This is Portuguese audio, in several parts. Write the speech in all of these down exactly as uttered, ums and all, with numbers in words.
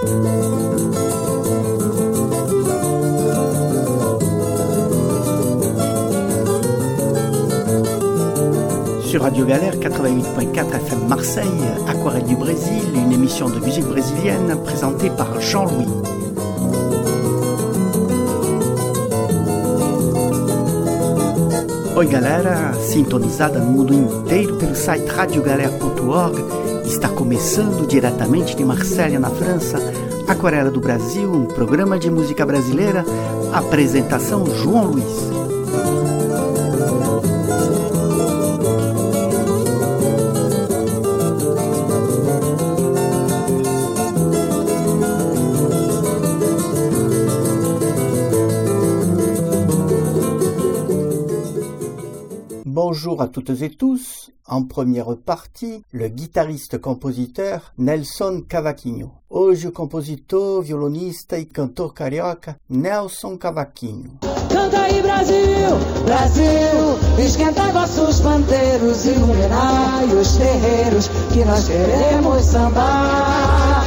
Sur Radio Galère quatre-vingt-huit point quatre F M Marseille, Aquarelle du Brésil, une émission de musique brésilienne présentée par Jean-Louis. Oi galera, sintonizada no mundo inteiro pelo site radio galère ponto org, está começando diretamente de Marselha, na França, Aquarela do Brasil, um programa de música brasileira, apresentação João Luiz. Bonjour à toutes et tous. En première partie, le guitariste-compositeur Nelson Cavaquinho. Hoje o compositor, violonista e cantor carioca Nelson Cavaquinho. Canta aí Brasil, Brasil, esquenta vossos pandeiros, iluminai os terreiros que nós queremos sambar.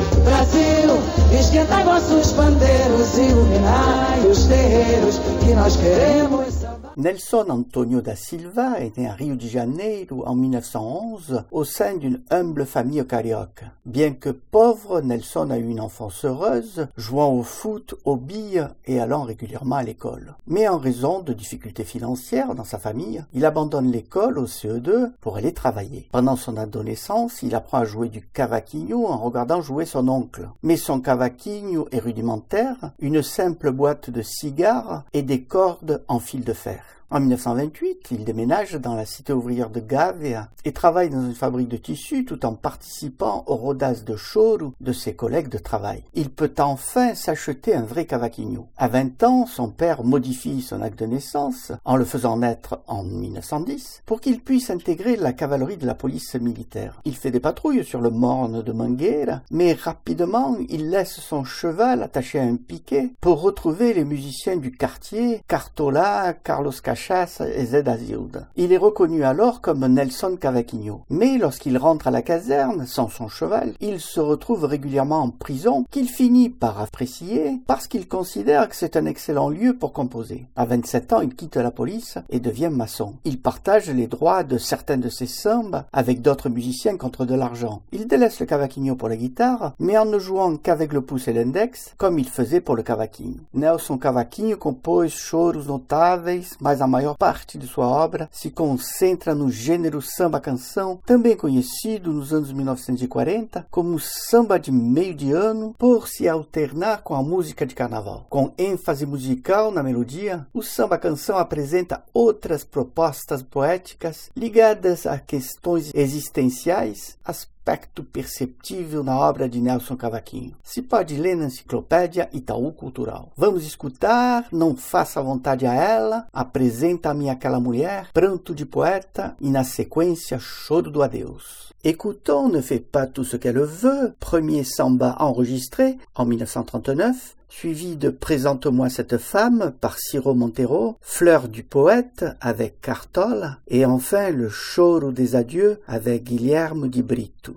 Brasil, esquenta vossos pandeiros, iluminai os terreiros que nós queremos sambar. Nelson Antônio da Silva est né à Rio de Janeiro en mille neuf cent onze au sein d'une humble famille carioca. Bien que pauvre, Nelson a eu une enfance heureuse, jouant au foot, aux billes et allant régulièrement à l'école. Mais en raison de difficultés financières dans sa famille, il abandonne l'école au C E deux pour aller travailler. Pendant son adolescence, il apprend à jouer du cavaquinho en regardant jouer son oncle. Mais son cavaquinho est rudimentaire, une simple boîte de cigares et des cordes en fil de fer. En mille neuf cent vingt-huit, il déménage dans la cité ouvrière de Gávea et travaille dans une fabrique de tissus tout en participant aux rodas de choro de ses collègues de travail. Il peut enfin s'acheter un vrai cavaquinho. À vingt ans, son père modifie son acte de naissance en le faisant naître en mille neuf cent dix pour qu'il puisse intégrer la cavalerie de la police militaire. Il fait des patrouilles sur le morne de Mangueira, mais rapidement, il laisse son cheval attaché à un piquet pour retrouver les musiciens du quartier, Cartola, Carlos Cachaça et Zé Azilda. Il est reconnu alors comme Nelson Cavaquinho. Mais lorsqu'il rentre à la caserne, sans son cheval, il se retrouve régulièrement en prison, qu'il finit par apprécier parce qu'il considère que c'est un excellent lieu pour composer. À vingt-sept ans, il quitte la police et devient maçon. Il partage les droits de certains de ses sambas avec d'autres musiciens contre de l'argent. Il délaisse le cavaquinho pour la guitare, mais en ne jouant qu'avec le pouce et l'index, comme il faisait pour le cavaquinho. Nelson Cavaquinho compôs choros notáveis, mas a maior parte de sua obra se concentra no gênero samba-canção, também conhecido nos anos mil novecentos e quarenta como samba de meio de ano, por se alternar com a música de carnaval. Com ênfase musical na melodia, o samba-canção apresenta outras propostas poéticas ligadas a questões existenciais, aspecto perceptível na obra de Nelson Cavaquinho. Se pode ler na enciclopédia Itaú Cultural. Vamos escutar Não Faça Vontade a Ela, Apresenta-me Aquela Mulher, Pranto de Poeta e na sequência Choro do Adeus. Écoutons Ne Fais Pas Tout Ce qu'elle veut, premier samba enregistré en mille neuf cent trente-neuf, suivi de Présente-moi cette femme par Ciro Montero, Fleur du poète avec Cartola et enfin le Choro des adieux avec Guilherme de Brito.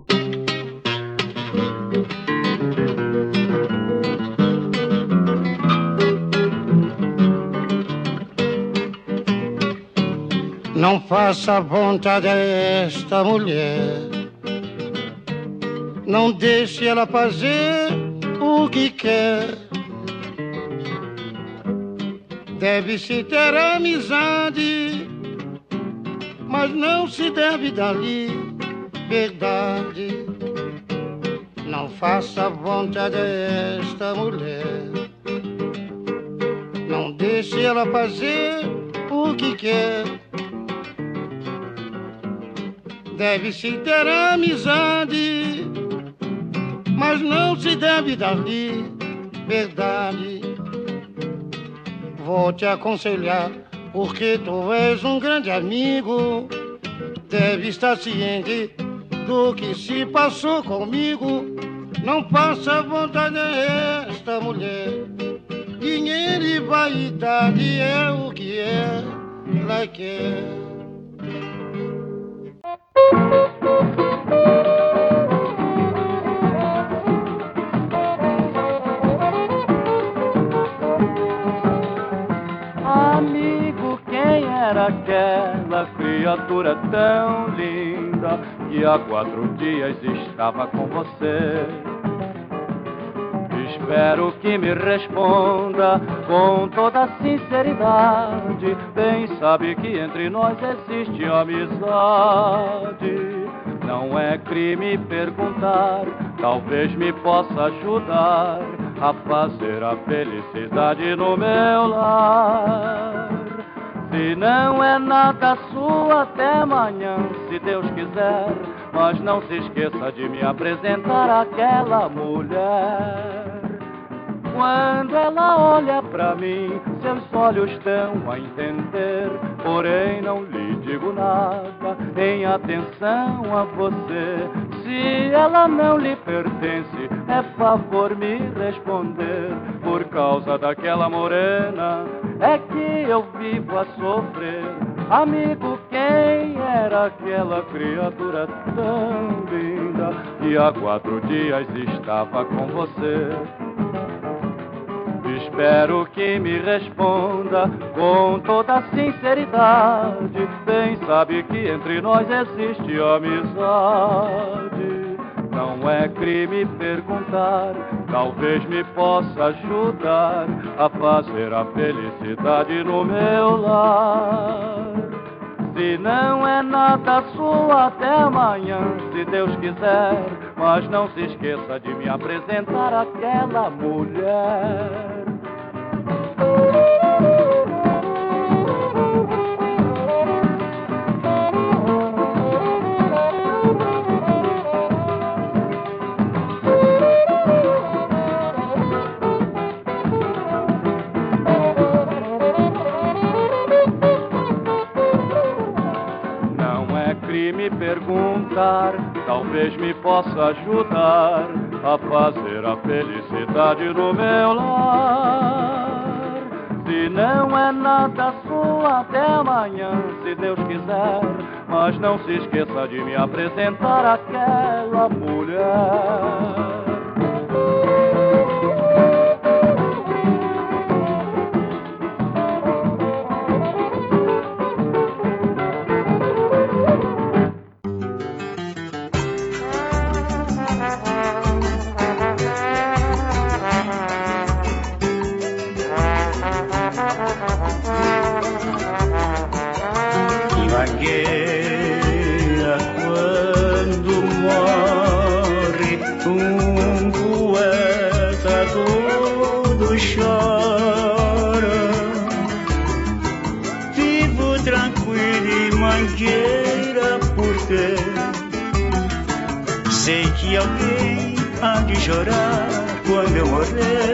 Não faça vontade a esta mulher, não deixe ela fazer o que quer. Deve-se ter amizade, mas não se deve dar liberdade. Não faça vontade a esta mulher, não deixe ela fazer o que quer. Deve-se ter amizade, mas não se deve dar liberdade. Vou te aconselhar, porque tu és um grande amigo. Deve estar ciente do que se passou comigo. Não faça vontade a esta mulher. Dinheiro e vaidade é o que ela quer. era aquela criatura tão linda que há quatro dias estava com você. Espero que me responda com toda sinceridade. Bem sabe que entre nós existe amizade. Não é crime perguntar, talvez me possa ajudar a fazer a felicidade no meu lar. Se não é nada sua, até amanhã, se Deus quiser. Mas não se esqueça de me apresentar àquela mulher. Quando ela olha pra mim, seus olhos dão a entender. Porém não lhe digo nada em atenção a você. Se ela não lhe pertence, é favor me responder. Por causa daquela morena é que eu vivo a sofrer. Amigo, quem era aquela criatura tão linda que há quatro dias estava com você? Espero que me responda com toda sinceridade. Bem sabe que entre nós existe amizade. Não é crime perguntar, talvez me possa ajudar a fazer a felicidade no meu lar. Se não é nada sua, até amanhã, se Deus quiser. Mas não se esqueça de me apresentar àquela mulher. Me perguntar, talvez me possa ajudar a fazer a felicidade no meu lar. Se não é nada sua, até amanhã, se Deus quiser. Mas não se esqueça de me apresentar àquela mulher. Quando morre um poeta, todos choram. Vivo tranquilo em Mangueira porque sei que alguém há de chorar quando eu morrer.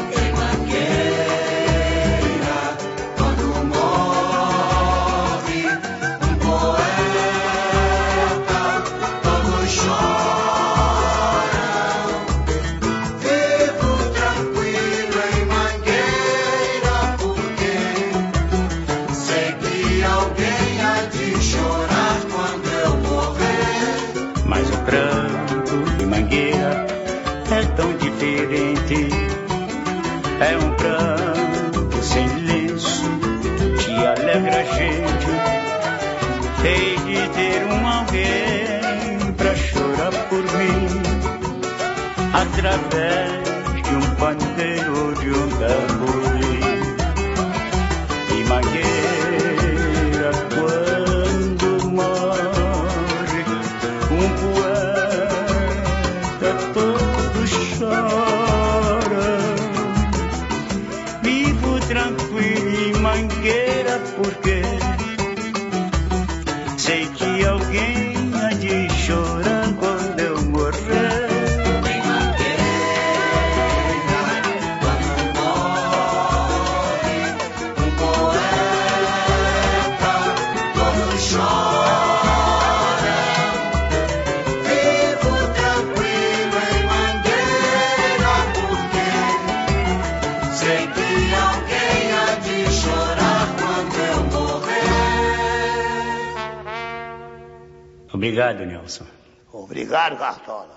É um pranto sem lenço que alegra a gente. Hei de ter um alguém pra chorar por mim, através de um pandeiro ou de um tamborim. E Mangueira, quando morre um poeta, todos choram. Tranquilo em Mangueira porque sei que alguém há de chorar quando eu morrer. Em Mangueira, quando morre um poeta, todos choram. Vivo tranquilo em Mangueira porque sei que alguém de chorar quando eu morrer. Obrigado, Nelson. Obrigado, Cartola.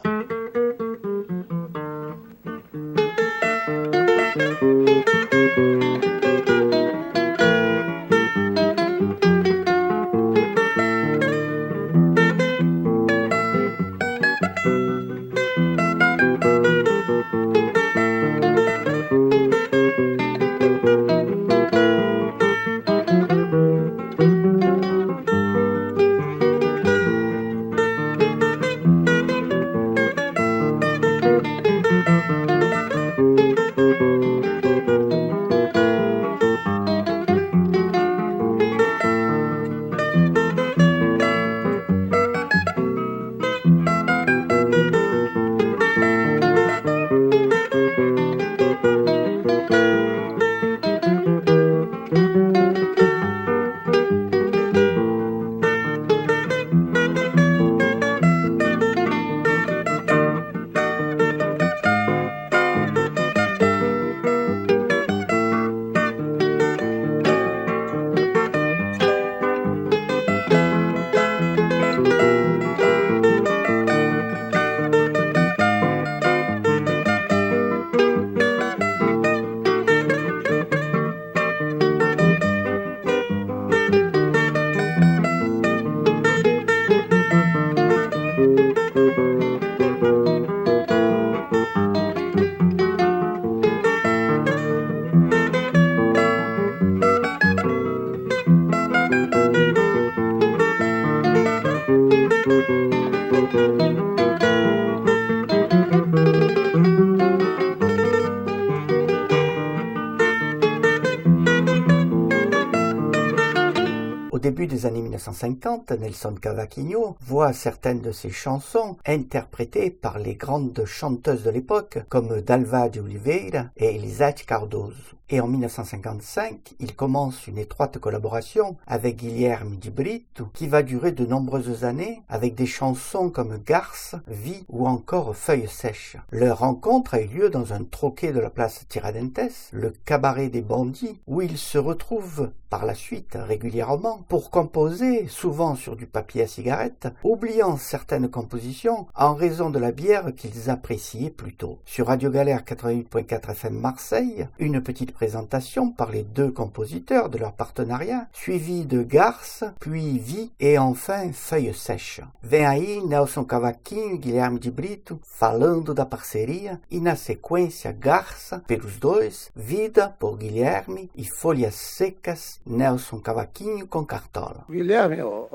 début des années mille neuf cent cinquante, Nelson Cavaquinho voit certaines de ses chansons interprétées par les grandes chanteuses de l'époque comme Dalva de Oliveira et Elisete Cardoso. Et en mille neuf cent cinquante-cinq, il commence une étroite collaboration avec Guilherme de Brito qui va durer de nombreuses années avec des chansons comme Garce, Vie ou encore Feuilles sèches. Leur rencontre a eu lieu dans un troquet de la place Tiradentes, le cabaret des bandits, où ils se retrouvent par la suite régulièrement pour composer, souvent sur du papier à cigarette, oubliant certaines compositions en raison de la bière qu'ils appréciaient plutôt. Sur Radio Galère quatre-vingt-huit point quatre F M Marseille, une petite présentation par les deux compositeurs de leur partenariat, suivie de Garce, puis Vie et enfin Feuilles sèches. Vem aí Nelson Cavaquinho e Guilherme de Brito falando da parceria e na sequência Garça pelos dois, Vida por Guilherme e Folhas Secas, Nelson Cavaquinho com Cartola. Guilherme, eu,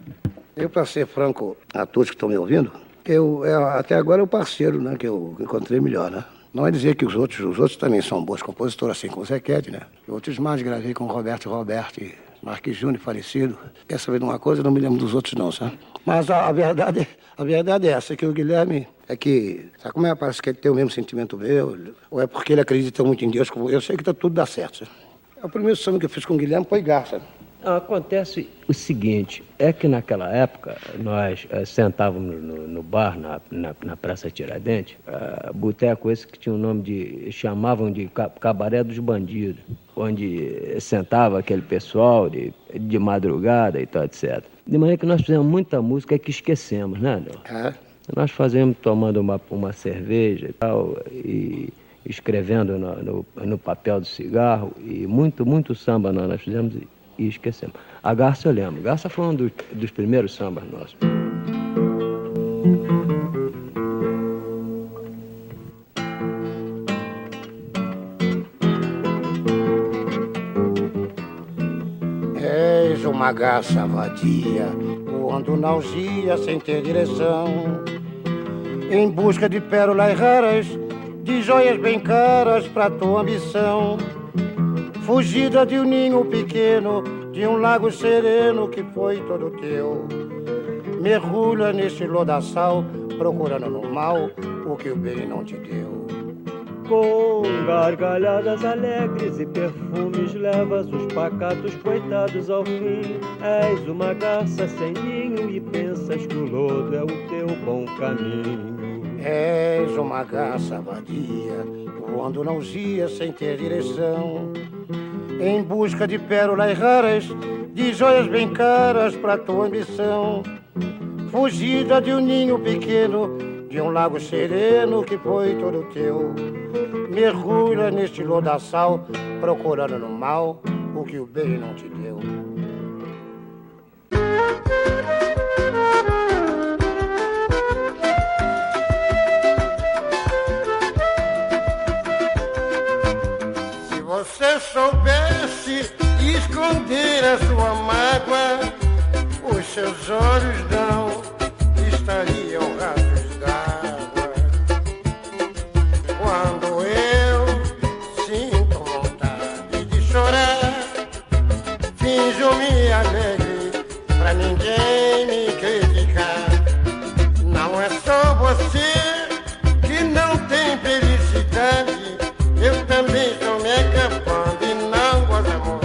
eu para ser franco a todos que estão me ouvindo, eu, eu até agora é o parceiro, né, que eu encontrei melhor, né? Não é dizer que os outros, os outros também são bons compositores, assim como o Zé Quete, né? Outros mais gravei com Roberto Roberto e Marquinhos Júnior, falecido. Quer saber de uma coisa? Eu não me lembro dos outros não, sabe? Mas a, a, verdade, a verdade é essa, que o Guilherme é que... Sabe como é? Parece que ele tem o mesmo sentimento meu, ou é porque ele acredita muito em Deus, como eu sei que tá tudo dá certo, sabe? O primeiro samba que eu fiz com o Guilherme foi Garça. Acontece o seguinte, é que naquela época nós uh, sentávamos no, no bar, na, na, na Praça Tiradentes, uh, boteco esse que tinha o um nome de, chamavam de Cabaré dos Bandidos, onde sentava aquele pessoal de, de madrugada e tal, etcétera. De maneira que nós fizemos muita música que esquecemos, né, Adel? É. Nós fazemos tomando uma, uma cerveja e tal, e escrevendo no, no, no papel do cigarro, e muito, muito samba nós, nós fizemos e, e esquecemos. A Garça eu lembro. Garça foi um dos, dos primeiros sambas nossos. És uma garça vadia, voando na algia sem ter direção, em busca de pérolas raras, de joias bem caras pra tua ambição. Fugida de um ninho pequeno, de um lago sereno que foi todo teu. Mergulha neste lodaçal, procurando no mal o que o bem não te deu. Com gargalhadas alegres e perfumes levas os pacatos coitados ao fim. És uma garça sem ninho e pensas que o lodo é o teu bom caminho. És uma garça vadia, voando na algia sem ter direção, em busca de pérolas raras, de joias bem caras pra tua ambição. Fugida de um ninho pequeno, de um lago sereno que foi todo teu. Mergulha neste lodaçal, procurando no mal o que o bem não te deu. Se você soubesse esconder a sua mágoa, os seus olhos não estariam rasos d'água. Quando eu sinto vontade de chorar, finjo-me alegre pra ninguém me criticar. Não é só você que não tem felicidade, eu também estou me acabando e não gosto, amor.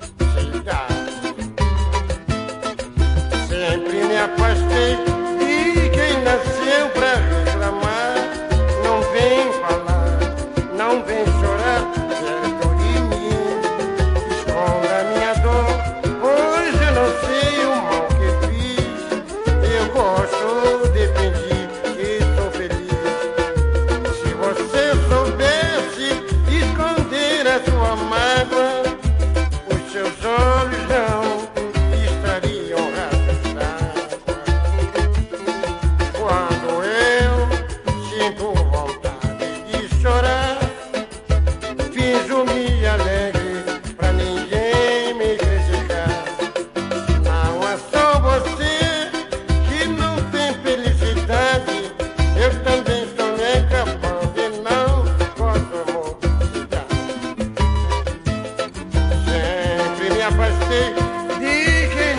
Sempre me afastei de quem nasceu pra reclamar. Não vem falar, não vem chorar perto de mim. Esconda minha dor, pois eu não sei o mal que fiz. Eu gosto de fingir que sou feliz. Se você soubesse esconder a sua mágoa, os seus olhos não estariam rasos d'água. Quando eu sinto vontade de chorar, finjo-me alegre pra ninguém me criticar. Não é só você que não tem felicidade, eu também estou me acabando e não gosto, amor, de dar. Sempre me afastei de quem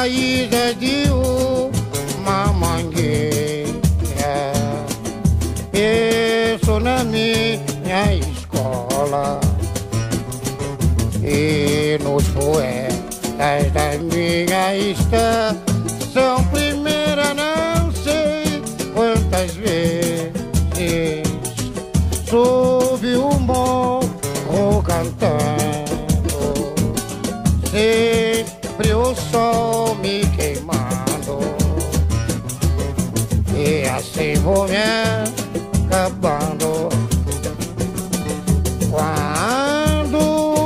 caídas de uma mangueira. Penso na minha escola e nos poetas da minha estação primeira, não sei quantas vezes sob o morro cantando, sempre o sol me queimando, e assim vou me acabando. Quando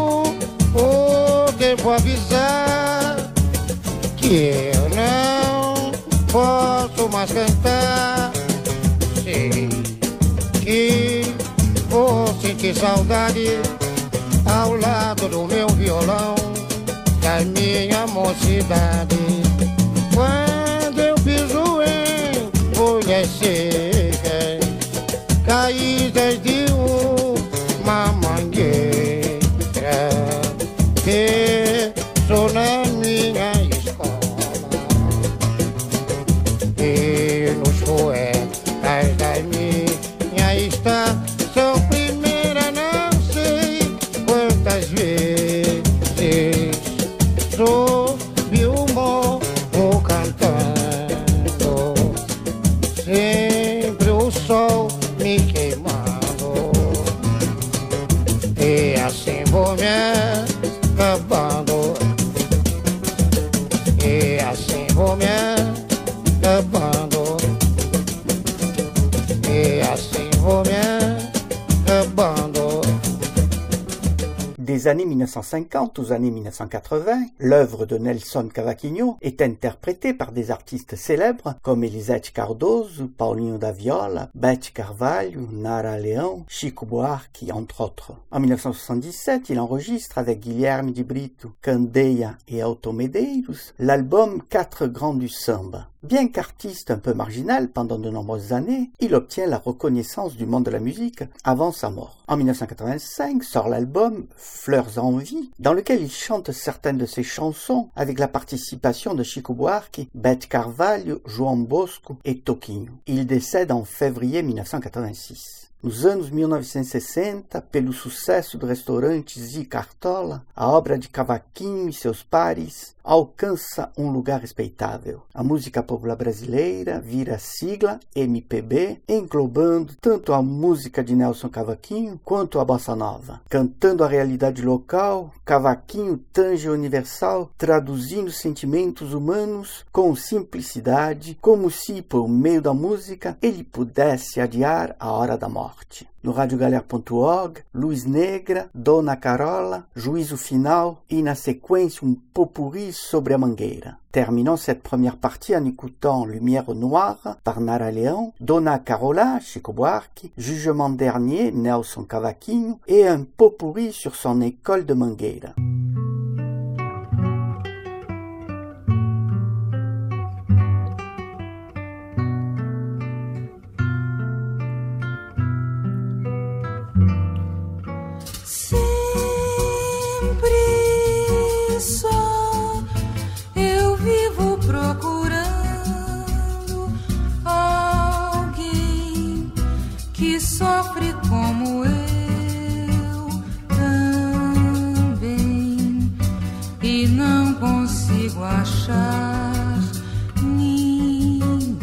o tempo avisar que eu não posso mais cantar, sei que vou sentir saudade ao lado do meu violão, da minha mocidade. Quando eu piso em folhas secas, caídas de uma mangueira, penso na minha escola e nos poetas da minha estação primeira, não sei quantas vezes sob o morro cantando, sempre o sol me queimando, e assim vou me acabando, e assim vou me acabando, e assim vou me acabando. Des années mille neuf cent cinquante aux années mille neuf cent quatre-vingts, l'œuvre de Nelson Cavaquinho est interprétée par des artistes célèbres comme Elisete Cardoso, Paulinho da Viola, Beth Carvalho, Nara Leão, Chico Buarque, entre autres. En mille neuf cent soixante-dix-sept, il enregistre avec Guilherme de Brito, Candeia et Alto Medeiros l'album Quatre Grands du Samba. Bien qu'artiste un peu marginal pendant de nombreuses années, il obtient la reconnaissance du monde de la musique avant sa mort. En mille neuf cent quatre-vingt-cinq sort l'album Fleurs en vie, dans lequel il chante certaines de ses chansons avec la participation de Chico Buarque, Beth Carvalho, João Bosco et Toquinho. Il décède en février mille neuf cent quatre-vingt-six. Nos anos mil novecentos e sessenta, pelo sucesso do restaurante Zi Cartola, a obra de Cavaquinho e seus pares alcança um lugar respeitável. A música popular brasileira vira sigla M P B, englobando tanto a música de Nelson Cavaquinho quanto a bossa nova. Cantando a realidade local, Cavaquinho tange o universal, traduzindo sentimentos humanos com simplicidade, como se, por meio da música, ele pudesse adiar a hora da morte. No radiogalera ponto org, Luz Negra, Dona Carola, Juízo Final et na séquence un pot-pourri sobre a Mangueira. Terminons cette première partie en écoutant Lumière Noire par Nara Leão, Dona Carola, Chico Buarque, Jugement Dernier, Nelson Cavaquinho et un pot-pourri sur son école de Mangueira. Sofre como eu também, e não consigo achar ninguém.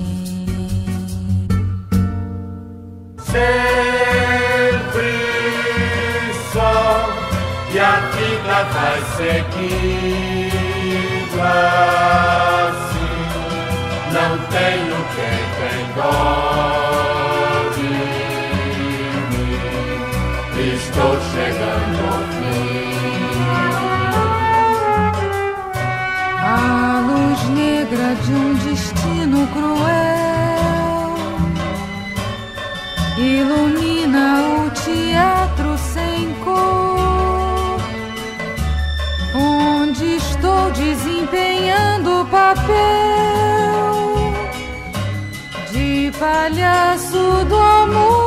Sempre só, e a vida vai seguindo assim. Não tenho quem tem dó. Estou chegando ao fim. A luz negra de um destino cruel ilumina o teatro sem cor, onde estou desempenhando o papel de palhaço do amor.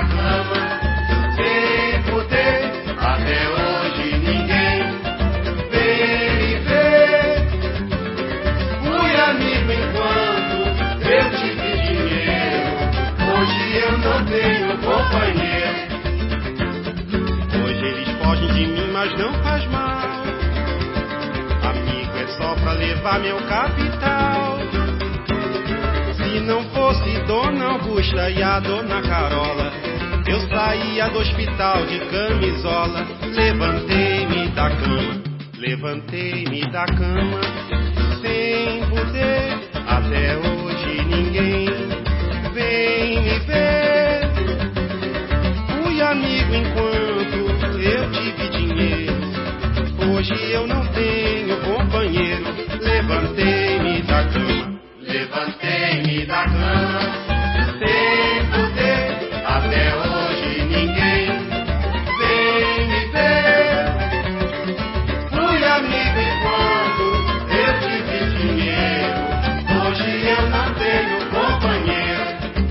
da cama, sem poder, até hoje ninguém veio me ver. Fui amigo enquanto eu tive dinheiro, hoje eu não tenho companheiro. Hoje eles fogem de mim, mas não faz mal. Amigo é só pra levar meu capital. Se não fosse Dona Augusta e a Dona Carola, eu saía do hospital de camisola. Levantei-me da cama, levantei-me da cama, sem poder, até hoje ninguém vem me ver. Fui amigo enquanto eu tive dinheiro, hoje eu não tenho companheiro. Levantei-me da cama, levantei-me da cama, sem poder, até hoje ninguém vem me ver. Fui amigo enquanto eu tive dinheiro, hoje eu não tenho companheiro.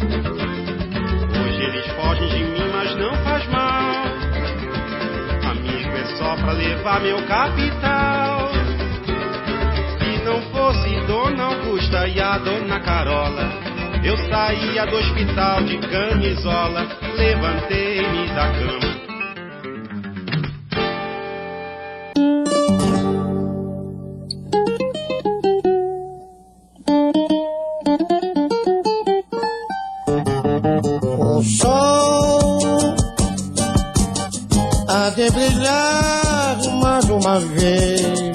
Hoje eles fogem de mim, mas não faz mal. Amigo é só pra levar meu capital. Se não fosse Dona Augusta e a Dona Carola, eu saía do hospital de camisola. Levantei-me da cama. O sol há de brilhar mais uma vez,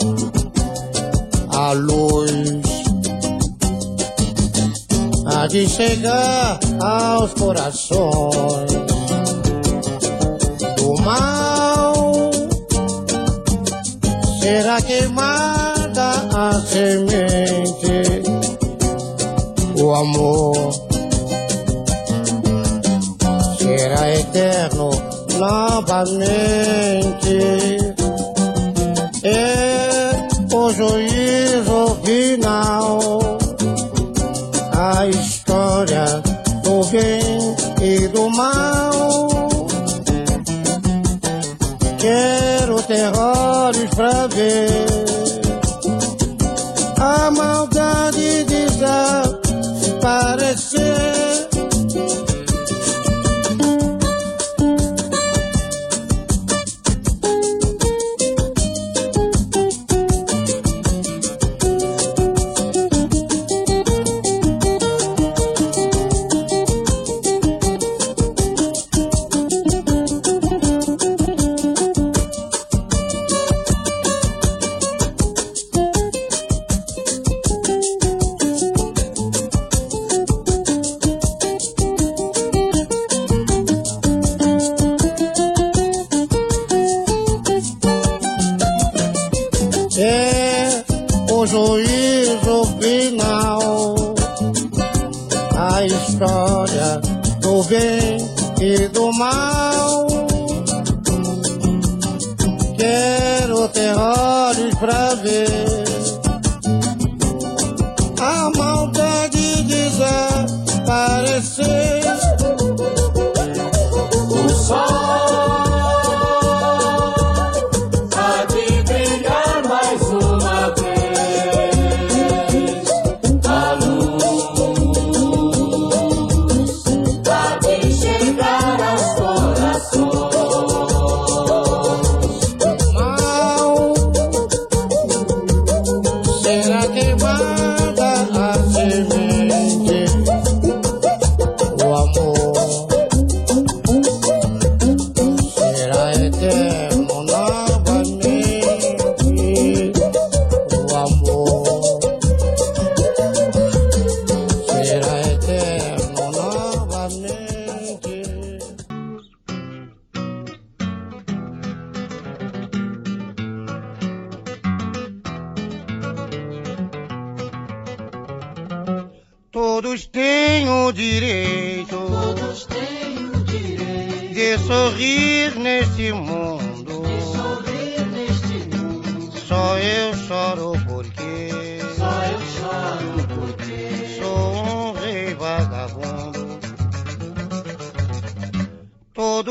a luz há de chegar aos corações do mal. Será queimada a semente, o amor será eterno novamente. É o juízo final, a história do bem e do mal. Quero terrores pra ver a maldade desaparecer. É o juízo final, a história do bem e do mal. Quero terrores pra ver a maldade desaparecer. O sol Todos têm o direito, todos têm o direito de sorrir neste mundo, de sorrir neste mundo. Só eu choro porque, só eu choro porque sou um rei vagabundo.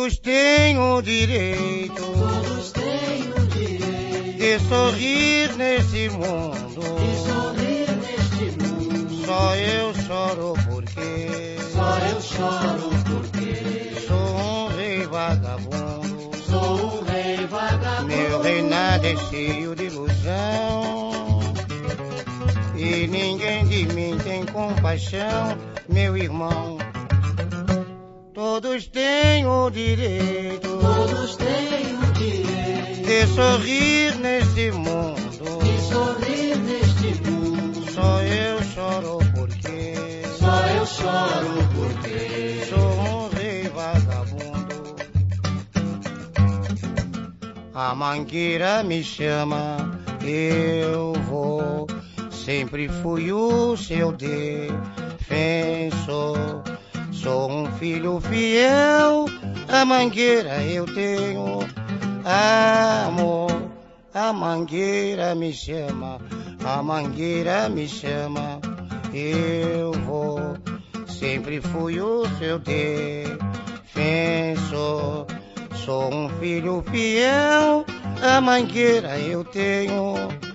Todos têm o direito, todos têm o direito de sorrir nesse mundo, de sorrir neste mundo. Só eu choro porque, só eu choro porque sou um rei vagabundo, sou um rei vagabundo. Meu reinado é cheio de ilusão e ninguém de mim tem compaixão, meu irmão. Todos têm o direito, todos têm o direito de sorrir neste mundo, de sorrir neste mundo. Só eu choro porque, só eu choro porque sou um rei vagabundo. A mangueira me chama, eu vou. Sempre fui o seu defensor. Sou um filho fiel, a mangueira eu tenho amor. A mangueira me chama, a mangueira me chama, eu vou. Sempre fui o seu defensor. Sou um filho fiel, a mangueira eu tenho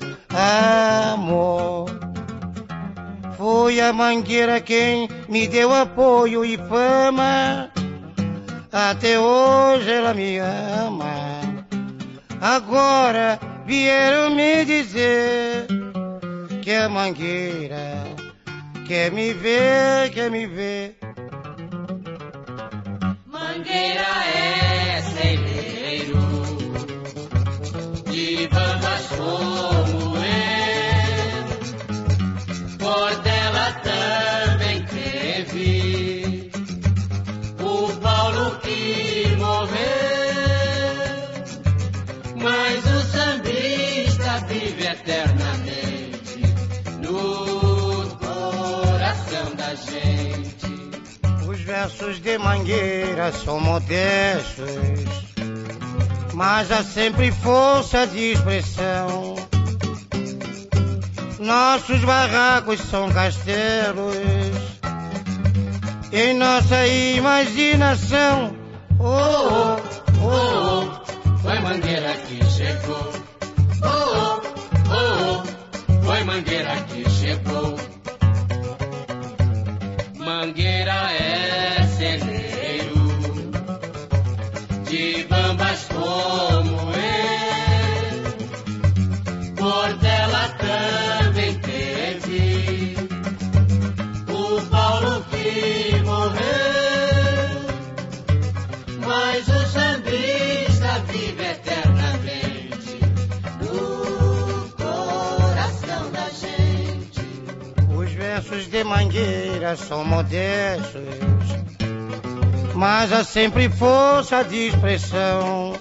amor. Foi a mangueira quem me deu apoio e fama, até hoje ela me ama. Agora vieram me dizer que a mangueira quer me ver, quer me ver. Mangueira é celeiro de bandas como eu. Portela também teve o Paulo que morreu, mas o sambista vive eternamente no coração da gente. Os versos de Mangueira são modestos, mas há sempre força de expressão. Nossos barracos são castelos, em nossa imaginação. Oh, oh, oh, oh, foi Mangueira que chegou. Oh, oh, oh, oh, foi Mangueira que chegou. Mangueira é celeiro de bambas como eu. Portela também teve o Paulo que morreu, mas o sambista vive eternamente no coração da gente. Os versos de Mangueira são modestos, mas há sempre força de expressão.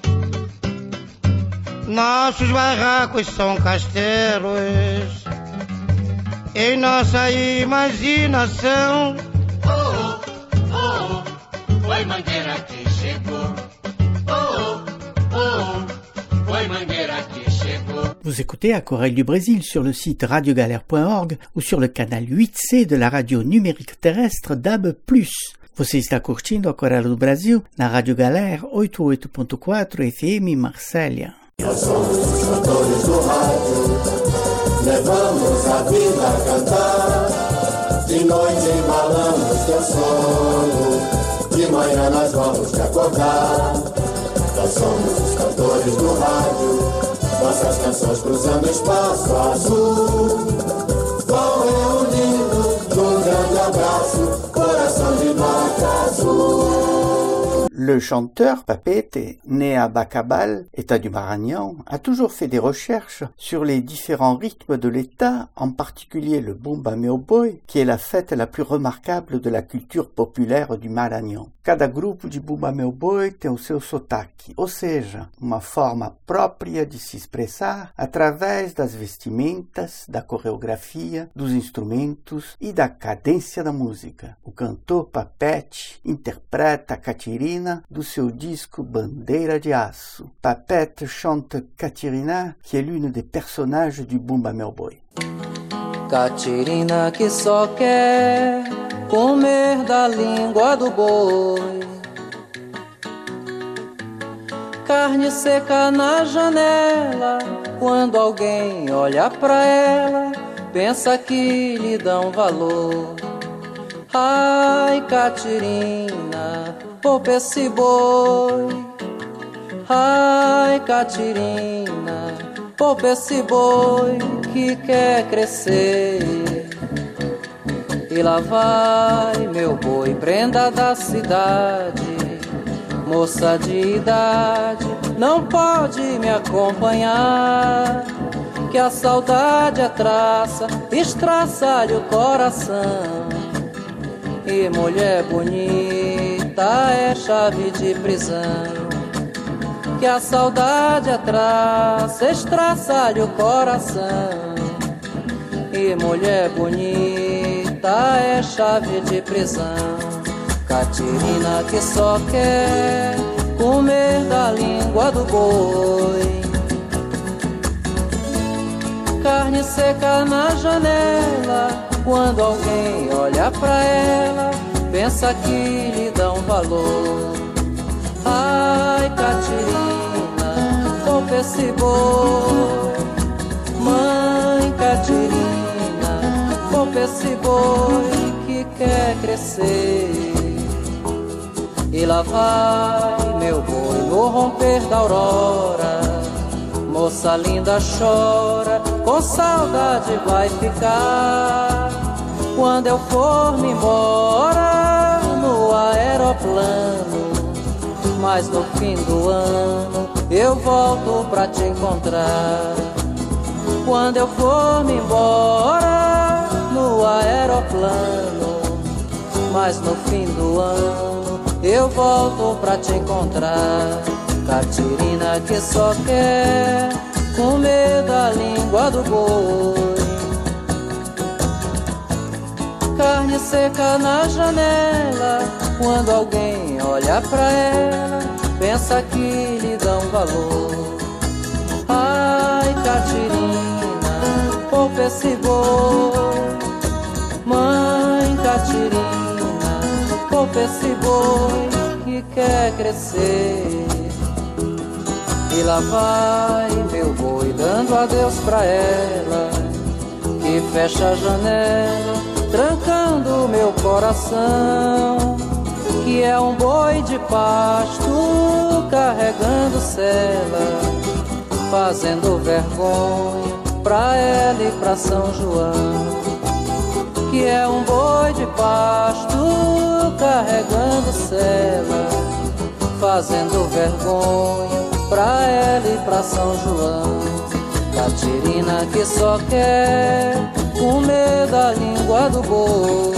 Nossos barracos são castelos, em nossa imaginação. Oh, oh, oh, oh, foi Mangueira que chegou. Oh, oh, oh, foi Mangueira que chegou. Vous écoutez Aquarelle du Brésil sur le site radiogalère point org ou sur le canal huit C de la radio numérique terrestre D A B plus. Você está curtindo Aquarelle do Brasil na Rádio Galera oitenta e oito ponto quatro F M Marsella. Nós somos os cantores do rádio, levamos a vida a cantar. De noite embalamos teu sono, de manhã nós vamos te acordar. Nós somos os cantores do rádio, nossas canções cruzando espaço azul. Vão reunindo num grande abraço, coração de nota azul. Le chanteur Papete, né à Bacabal, État du Maranhão, a toujours fait des recherches sur les différents rythmes de l'État, en particulier le Bumba Meu Boi, qui est la fête la plus remarquable de la culture populaire du Maranhão. Cada grupo de Bumba Meu Boi tem o seu sotaque, ou seja, uma forma própria de se expressar através das vestimentas, da coreografia, dos instrumentos e da cadência da música. O cantor Papete interpreta a Catirina do seu disco Bandeira de Aço. Papete chante Catirina, qui est l'une des personnages du Bumba Meu Boi. Catirina que só quer comer da língua do boi, Carne seca na janela, quando alguém olha pra ela, pensa que lhe dão valor. Ai, Catirina, poupa esse boi. Ai, Catirina, poupa esse boi que quer crescer. E lá vai meu boi, prenda da cidade, moça de idade, não pode me acompanhar, que a saudade é traça, estraça-lhe o coração. E mulher bonita é chave de prisão, que a saudade é traça, estraça-lhe o coração. E mulher bonita é chave de prisão. Catirina que só quer comer da língua do boi. Carne seca na janela, quando alguém olha pra ela, pensa que lhe dão valor. Ai, Catirina, poupa esse boi. Mãe Catirina, poupa esse boi que quer crescer. E lá vai meu boi no romper da aurora, moça linda chora, com saudade vai ficar. Quando eu for me embora no aeroplano, mas no fim do ano eu volto pra te encontrar. Quando eu for me embora no aeroplano, mas no fim do ano eu volto pra te encontrar. Catirina que só quer comer da língua do boi. Carne seca na janela, quando alguém olha pra ela, pensa que lhe dão valor. Ai, Catirina, poupa esse boi. Mãe Catirina, poupa esse boi que quer crescer. E lá vai meu boi dando adeus pra ela, que fecha a janela, trancando meu coração, que é um boi de pasto carregando sela, fazendo vergonha pra ela e pra São João. Que é um boi de pasto carregando sela, fazendo vergonha pra ela e pra São João. Catirina que só quer comer da língua do boi.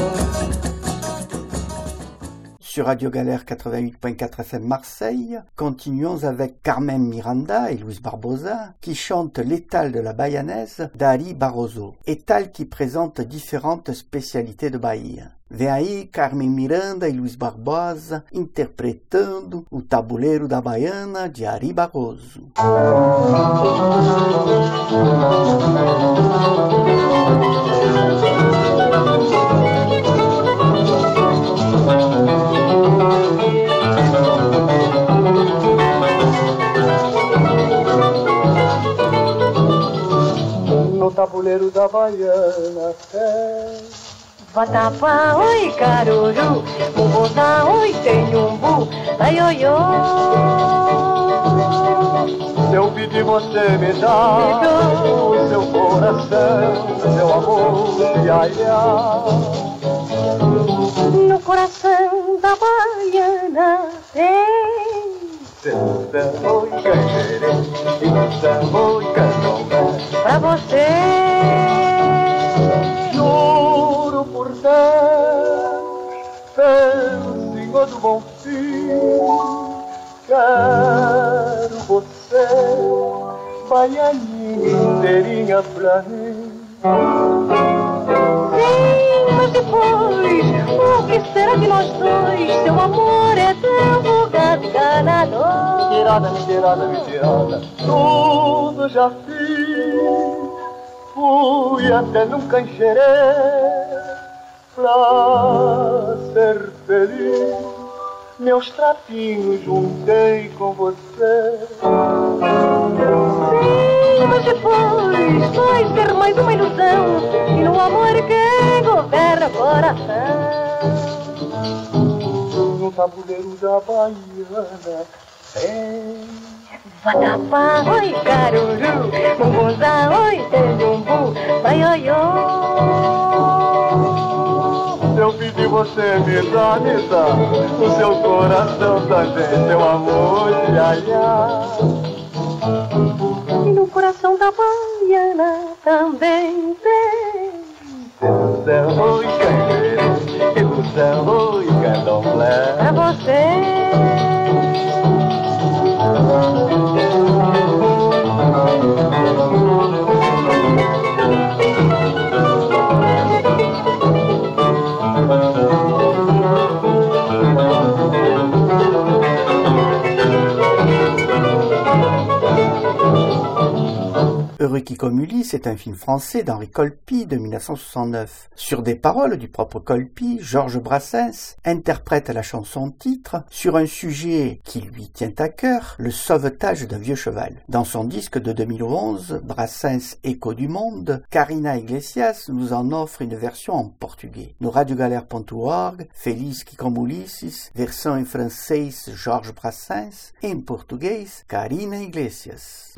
Sur Radio Galère quatre-vingt-huit point quatre F M Marseille, continuons avec Carmen Miranda et Luis Barbosa qui chantent l'étal de la baianaise d'Ari Barroso, étal qui présente différentes spécialités de Bahia. Vem aí Carmen Miranda e Luis Barbosa interpretando o Tabuleiro da Baiana de Ari Barroso. No tabuleiro da Baiana é Vatapá, oi caruru, bubotá, oi tenhumbu, ai oi oi. Se eu pedir você me dá, me o seu coração, seu amor, ia, ia. No coração da Baiana tem samba e canjerê, e samba e candomblé. Pra você juro por Deus, pelo Senhor do Bom Fim, quero você, baianinha inteirinha pra mim. Sim, mas depois, o que será de nós dois? Seu amor é tão vulgar, enganador. Mentirada, mentirada, mentirada, tudo já fiz. Fui até num canjerê pra ser feliz. meus trapinhos juntei com você. Sim, mas depois vai ser mais uma ilusão, e no amor quem governa o coração. No tabuleiro da Baiana tem vatapá, oi caruru, bumbunzá, oi tejumbu, vai oi eu pedi você me dá, me dá o seu coração também, seu amor de aiá. E no coração da baiana também tem ilusão, oi candeeiro, ilusão, oi candomblé. Pra você Heureux qui comme Ulysse est un film français d'Henri Colpi de mille neuf cent soixante-neuf. Sur des paroles du propre Colpi, Georges Brassens interprète la chanson-titre sur un sujet qui lui tient à cœur, le sauvetage d'un vieux cheval. Dans son disque de deux mille onze, Brassens Écho du monde, Karina Iglesias nous en offre une version en portugais. No radiogalère ponto org, Feliz que como Ulisses, version en français Georges Brassens, et en portugais Karina Iglesias.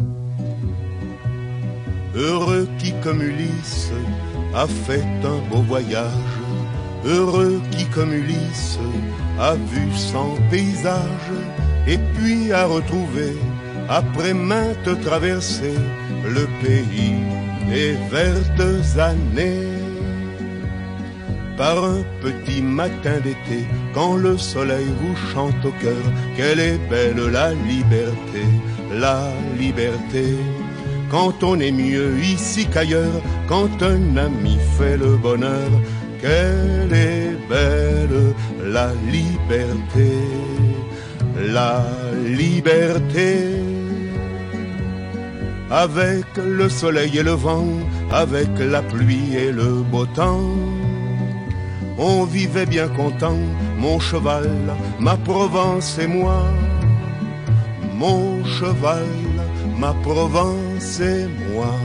Heureux qui comme Ulysse a fait un beau voyage, heureux qui comme Ulysse a vu cent paysages, et puis a retrouvé, après maintes traversées, le pays des vertes années. Par un petit matin d'été, quand le soleil vous chante au cœur, quelle est belle la liberté, la liberté. Quand on est mieux ici qu'ailleurs, quand un ami fait le bonheur, quelle est belle la liberté, la liberté. Avec le soleil et le vent, avec la pluie et le beau temps, on vivait bien content, mon cheval, ma Provence et moi. Mon cheval, ma Provence et moi.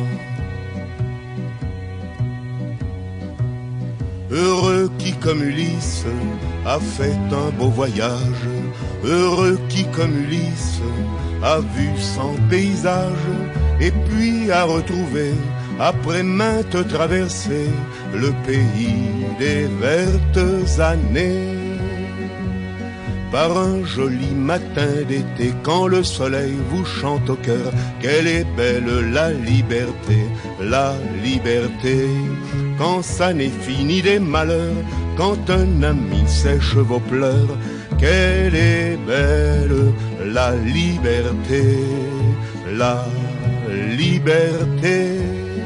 Heureux qui comme Ulysse a fait un beau voyage, heureux qui comme Ulysse a vu cent paysages, et puis a retrouvé, après maintes traversées, le pays des vertes années. Par un joli matin d'été, quand le soleil vous chante au cœur, quelle est belle la liberté, la liberté. Quand ça n'est fini des malheurs, quand un ami sèche vos pleurs, quelle est belle la liberté, la liberté.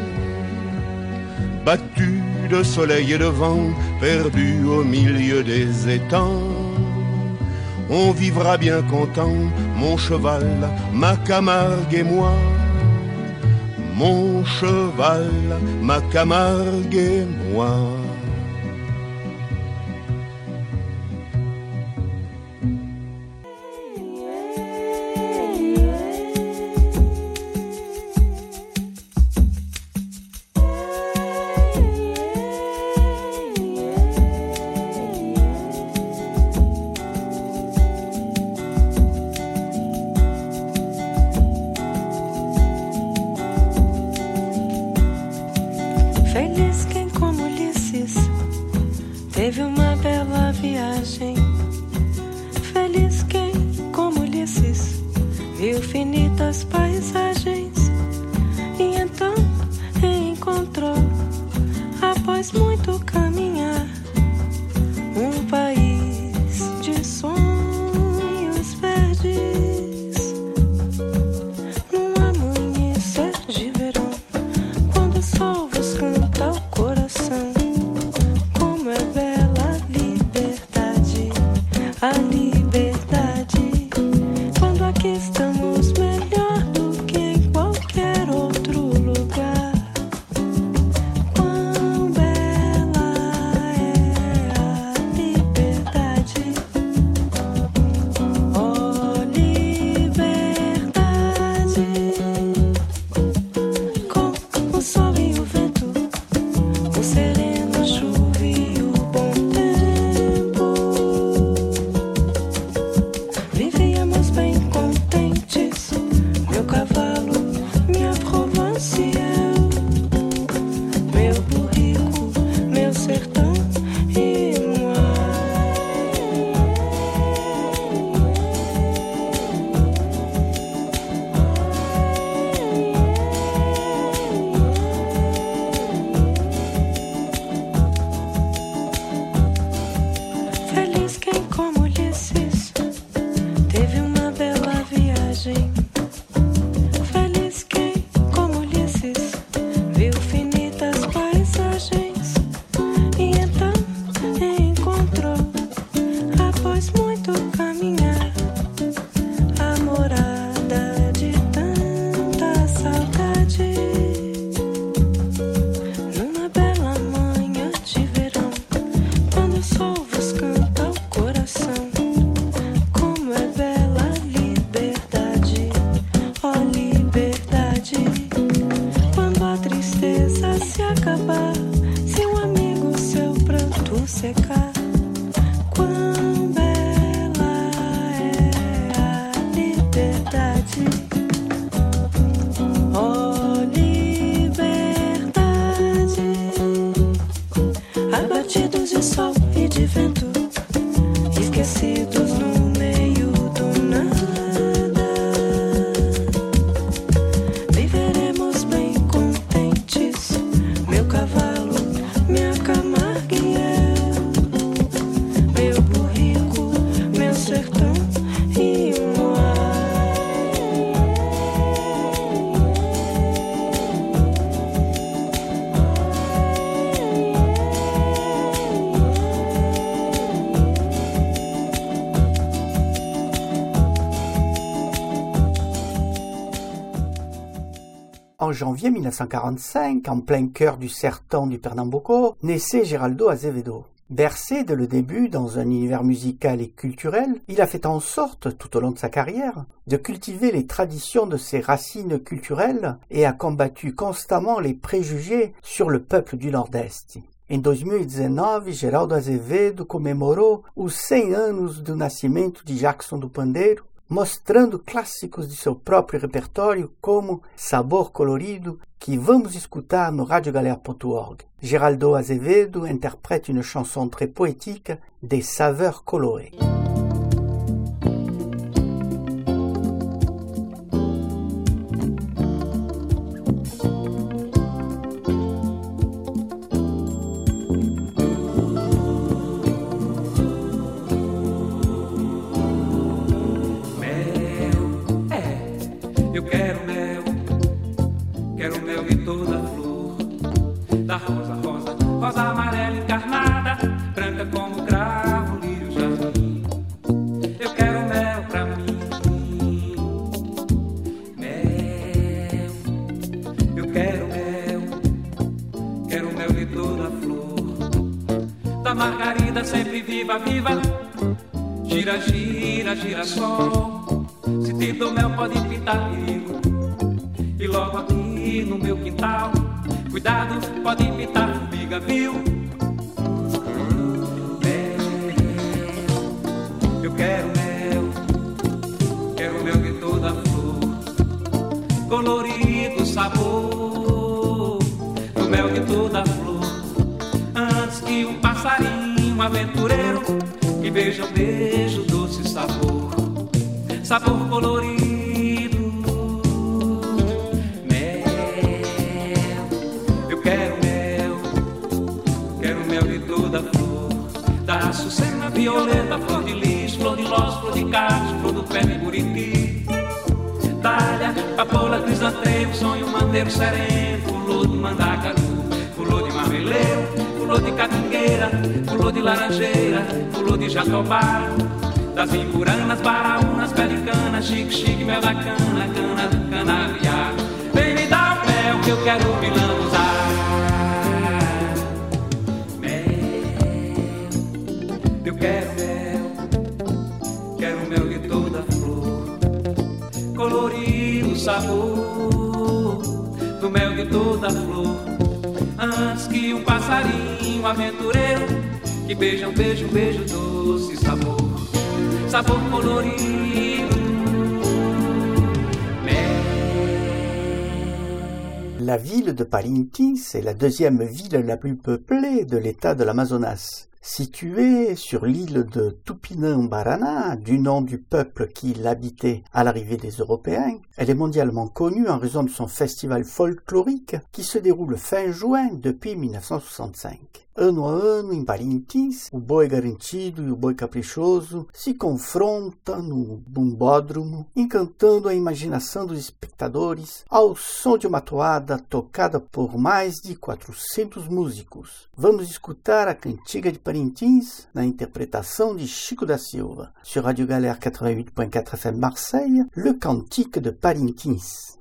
Battu de soleil et de vent, perdu au milieu des étangs, on vivra bien content, mon cheval, ma Camargue et moi. Mon cheval, ma Camargue et moi. Feliz quem como Ulisses teve uma bela viagem. Feliz quem como Ulisses viu infinitas paisagens e então encontrou, após muito caminhar, um país de sonhos verdes. Num amanhecer de verão, quando o sol vos canta o coração, como é bela a liberdade, a liberdade. Quando aqui estamos melhor do esquecidos no meio do nada. Viveremos bem contentes, meu cavalo, minha camarga e eu, meu burrico, meu sertão e o En janvier mille neuf cent quarante-cinq, en plein cœur du sertão du Pernambuco, naissait Geraldo Azevedo. Bercé dès le début dans un univers musical et culturel, il a fait en sorte, tout au long de sa carrière, de cultiver les traditions de ses racines culturelles et a combattu constamment les préjugés sur le peuple du Nordeste. Em dois mil e dezenove, Geraldo Azevedo comemorou os cem anos do nascimento de Jackson do Pandeiro, mostrando clássicos de seu próprio repertório como Sabor Colorido, que vamos escutar no radio galère ponto org. Geraldo Azevedo interprète une chanson très poétique des saveurs colorées. Gira, gira, girassol. Se te dou mel pode pintar perigo. E logo aqui no meu quintal, cuidado, pode pintar formiga, viu? Mel, eu quero mel, quero mel de toda flor, colorido sabor do mel de toda flor. Antes que um passarinho aventureiro que beija um beijo, doce sabor, sabor colorido. Mel, eu quero mel, quero mel de toda flor, da açucena, violeta, flor de lis, flor de lós, flor de cacto, flor do pé de buriti, dália, papoula, crisantemo, sonho, mandeiro sereno, flor de mandacaru, flor de marmeleiro, flor de catingueira, flor de laranjeira, flor de jatobá, das imburanas, baraúnas, pelicanas, chique, chique, mel da cana, cana do canavial. Vem me dar o mel que eu quero me lambuzar. Mel, eu quero mel, quero mel de toda flor, colorido sabor do mel de toda flor. Antes que um passarinho aventureiro que beija um beijo, um beijo doce sabor, sabor colorido. La ville de Parintins est la deuxième ville la plus peuplée de l'état de l'Amazonas. Située sur l'île de Tupinambaraná, du nom du peuple qui l'habitait à l'arrivée des Européens, elle est mondialement connue en raison de son festival folklorique qui se déroule fin juin depuis mille neuf cent soixante-cinq. Ano a ano, em Parintins, o boi garantido e o boi caprichoso se confrontam no bumbódromo, encantando a imaginação dos espectadores ao som de uma toada tocada por mais de quatrocentos músicos. Vamos escutar a cantiga de Parintins na interprétation de Chico da Silva. Sur Radio Galère quatre-vingt-huit point quatre F M Marseille, le cantique de Parintins.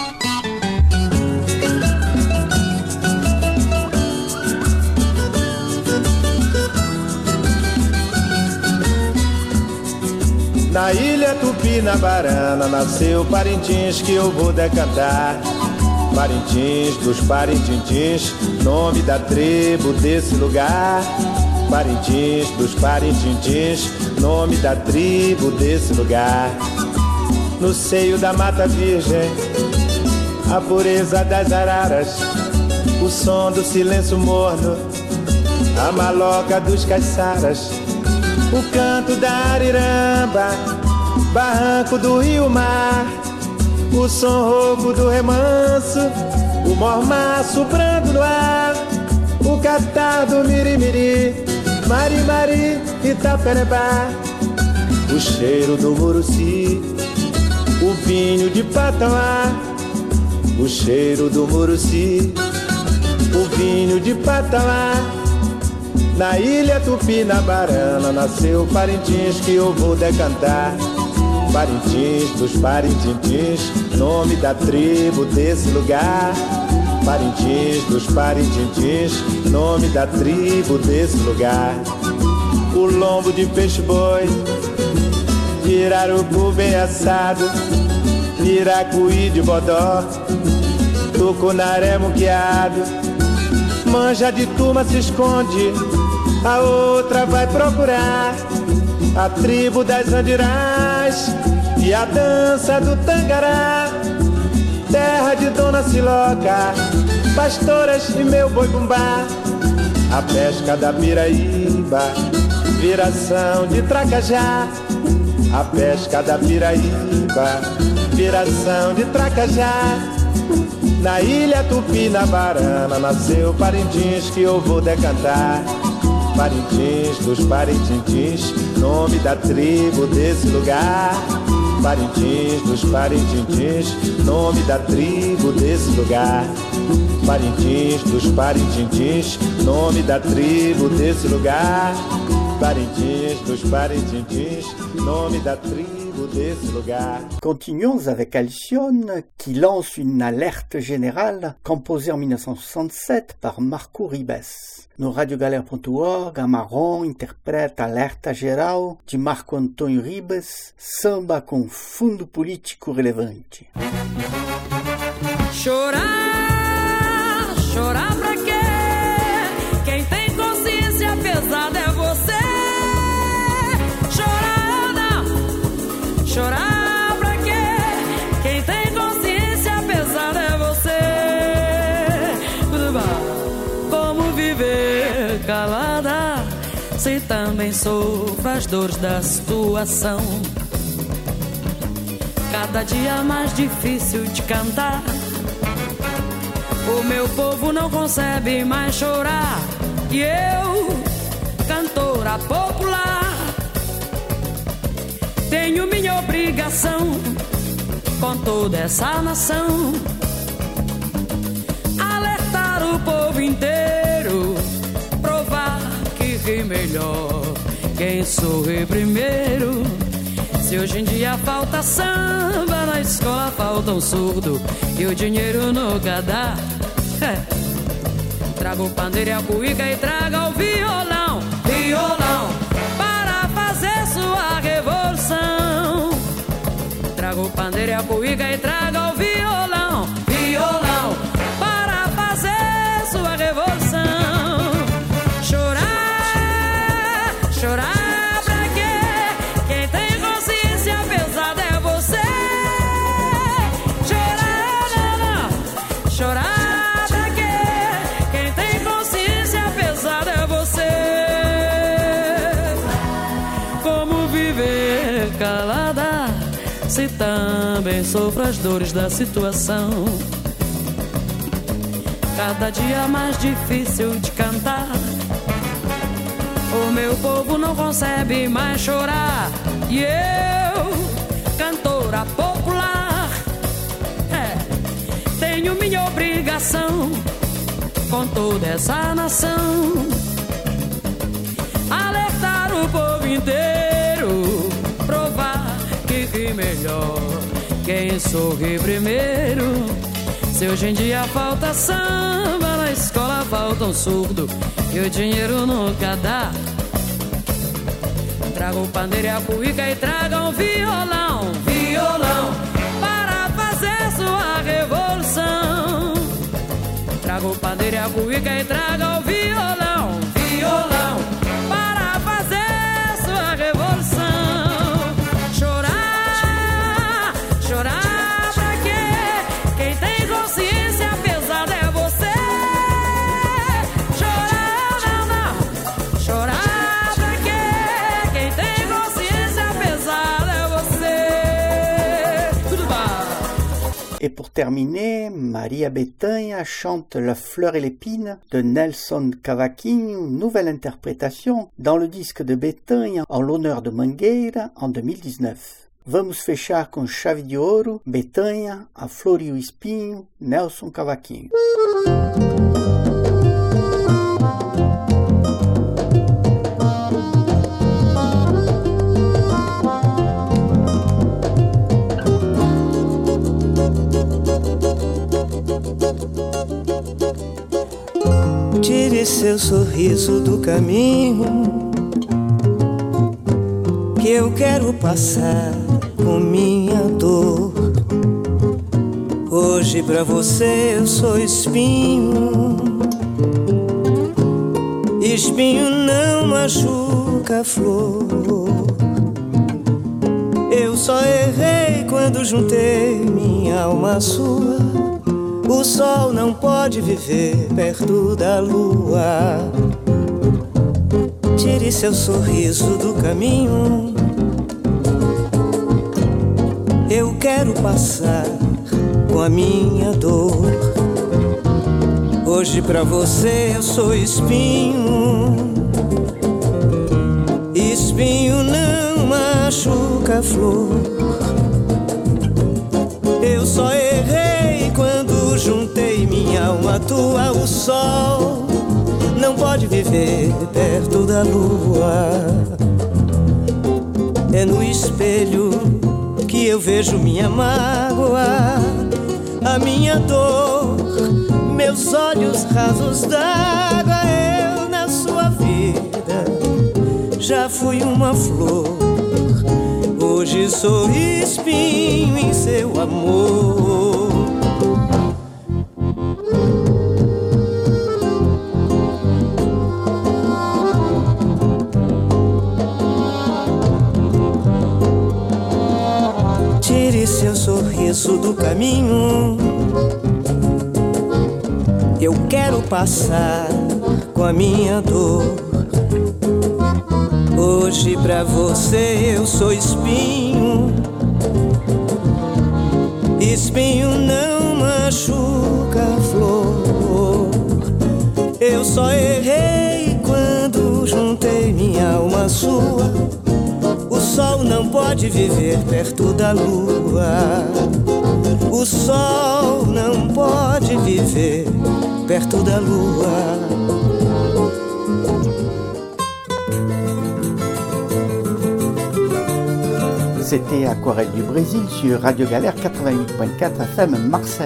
Na ilha Tupinambaraná nasceu Parintins que eu vou decantar. Parintins dos Parintintins, nome da tribo desse lugar. Parintins dos Parintintins, nome da tribo desse lugar. No seio da mata virgem, a pureza das araras, o som do silêncio morno, a maloca dos caiçaras, o canto da ariramba, barranco do rio mar, o som rouco do remanso, o mormaço brando no ar, o catar do mirimiri, mari-mari, Itaperebá, o cheiro do Muruci, o vinho de Patauá, o cheiro do Muruci, o vinho de Patauá. Na ilha Tupinabarana nasceu Parintins que eu vou decantar. Parintins dos Parintintins, nome da tribo desse lugar. Parintins dos Parintintins, nome da tribo desse lugar. O lombo de peixe-boi, pirarucu bem assado, piracuí de bodó, tucunaré muqueado. Manja de turma se esconde, a outra vai procurar a tribo das Andirás e a dança do Tangará. Terra de Dona Siloca, pastoras e meu boi bumbá. A pesca da Piraíba, viração de Tracajá. A pesca da Piraíba, viração de Tracajá. Na ilha Tupinabarana nasceu Parintins que eu vou decantar. Parintins dos Parintintins, nome da tribo desse lugar. Parintins dos Parintintins, nome da tribo desse lugar. Parintins dos Parintintins, nome da tribo desse lugar. Parintins dos Parintintins, nome da tribo desse lugar. Continuons avec Alcyone, qui lance une alerte générale composée en mille neuf cent soixante-sept par Marco Ribes. No radiogalera ponto org, a Marrom interpreta Alerta Geral de Marco Antônio Ribes, samba com fundo político relevante. Chorar, chorar pra quê? Quem tem consciência pesada é você. Chorar não, chorar pra quê? Quem tem consciência pesada é você. Como viver calada se também sofro as dores da situação? Cada dia mais difícil de cantar. O meu povo não concebe mais chorar. E eu, cantora popular, tenho minha obrigação com toda essa nação. Alertar o povo inteiro, provar que ri melhor quem sorri primeiro. Se hoje em dia falta samba, na escola falta um surdo e o dinheiro nunca dá. É. Traga o pandeiro e a cuíca e traga o violão, violão, para fazer sua revolução. Traga o pandeiro e a cuíca e traga o violão, violão, para fazer sua revolução. Chorar, chorar. Calada, se também sofro as dores da situação. Cada dia mais difícil de cantar. O meu povo não concebe mais chorar. E eu, cantora popular, é, tenho minha obrigação com toda essa nação. Alertar o povo inteiro, provar que ri melhor quem sorri primeiro. Se hoje em dia falta samba, na escola falta um surdo e o dinheiro nunca dá. Traga o pandeiro e a cuíca e traga um violão, violão, para fazer sua revolução. Traga o pandeiro e a cuíca e traga o violão, violão, para fazer sua revolução. Chorar, chorar pra quê? Quem tem consciência pesada é você. Chorar, não, não, chorar pra quê? Quem Et pour terminer, Maria Bethânia chante La fleur et l'épine de Nelson Cavaquinho, nouvelle interprétation dans le disque de Bethânia en l'honneur de Mangueira en deux mille dix-neuf. Vamos fechar com chave de ouro, Bethânia, A Flor e o Espinho, Nelson Cavaquinho. Tire seu sorriso do caminho, que eu quero passar com minha dor. Hoje pra você eu sou espinho. Espinho não machuca a flor. Eu só errei quando juntei minha alma à sua. O sol não pode viver perto da lua. Tire seu sorriso do caminho. Eu quero passar com a minha dor. Hoje pra você eu sou espinho. Espinho não machuca a flor. Eu só errei quando juntei minha alma à tua. O sol não pode viver perto da lua. É no espelho que eu vejo minha mágoa, a minha dor, meus olhos rasos d'água. Eu na sua vida já fui uma flor. Hoje sou espinho em seu amor. Tire seu sorriso do caminho. Eu quero passar com a minha dor. Hoje pra você eu sou espinho. Espinho não machuca a flor. Eu só errei quando juntei minha alma à sua. O sol não pode viver perto da lua. O sol não pode viver perto da lua. C'était Aquarelle du Brésil sur Radio Galère quatre-vingt-huit virgule quatre F M Marseille.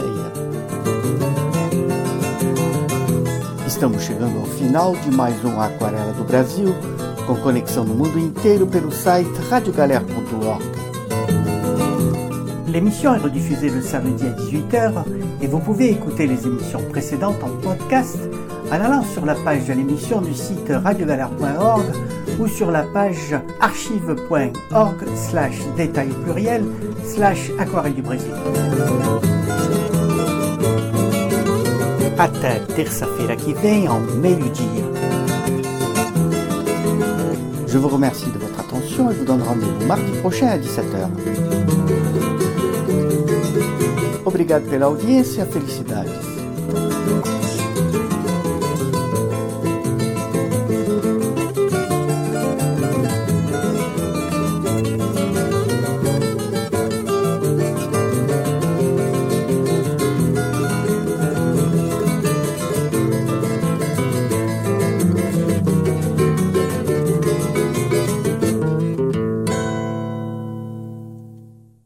Estamos chegando ao final de mais um Aquarela do Brasil, com conexão no mundo inteiro pelo site radio galère ponto org. L'émission est rediffusée le samedi à dix-huit heures et vous pouvez écouter les émissions précédentes en podcast en allant sur la page de l'émission du site radio galère point org ou sur la page archive point org slash détail pluriel slash aquarelle du Brésil. Até terça-feira que vem ao meio-dia. Je vous remercie de votre attention et vous donne rendez-vous mardi prochain à dix-sept heures. Obrigado pela audiência, felicidades.